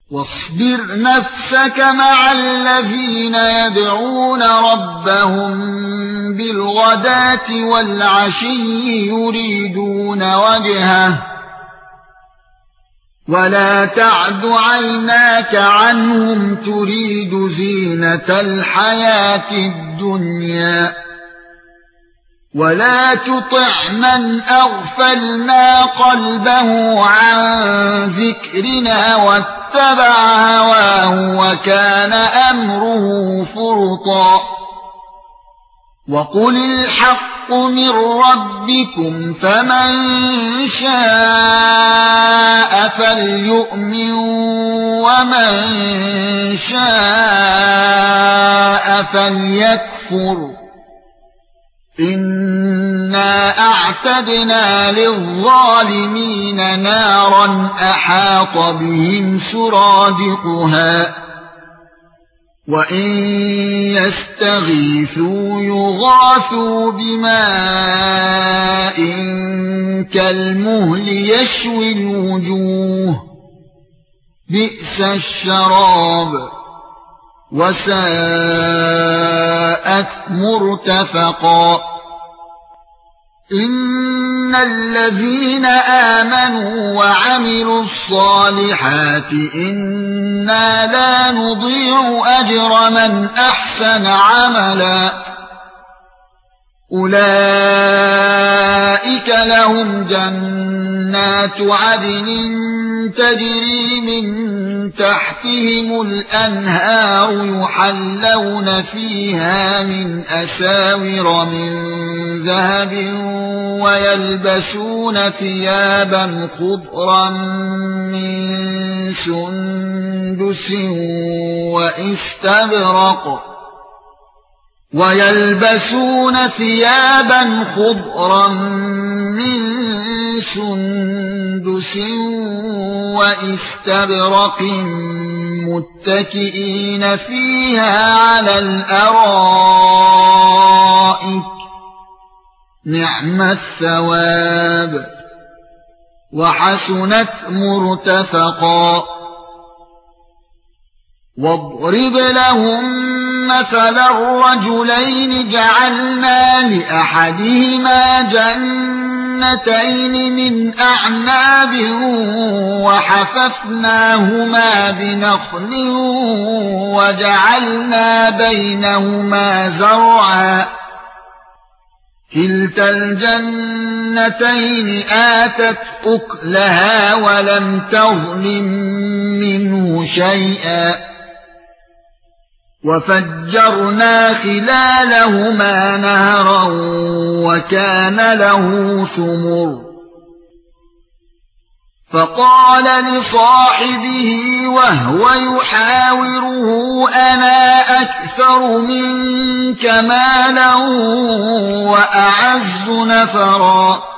واصبر نفسك مع الذين يدعون ربهم بالغداة والعشي يريدون وجهه ولا تعد عيناك عنهم تريد زينة الحياة الدنيا ولا تطع من أغفلنا قلبه عن ذكرنا واتبع هواه وكان أمره فرطا وقل الحق من ربكم فمن شاء فليؤمن ومن شاء فليكفر إنا أعتدنا للظالمين نارا أحاط بهم سرادقها وإن يستغيثوا يغاثوا بماء كالمهل يشوي الوجوه بئس الشراب وساءت مرتفقا إن الذين آمنوا وعملوا الصالحات إنا لا نضيع أجر من أحسن عملا أولئك لهم جنات عدن تجري من تحتهم الأنهار يحلون فيها من أساور من ذهب ويلبسون ثيابا خضرا من سندس واستبرق ويلبسون ثيابا خضرا من سندس واستبرق متكئين فيها على الأرائك نعم الثواب وحسنت مرتفقا واضرب لهم مثلا الرجلين جعلنا لأحدهما جنتين من أعناب وحففناهما بنخل وجعلنا بينهما زرعا كلتا الجنتين آتت أكلها ولم تظلم منه شيئا وفجرنا خلالهما نهرا وكان له ثمر فقال لصاحبه وهو يحاوره أنا أكثر منك مالا وأعز نفرا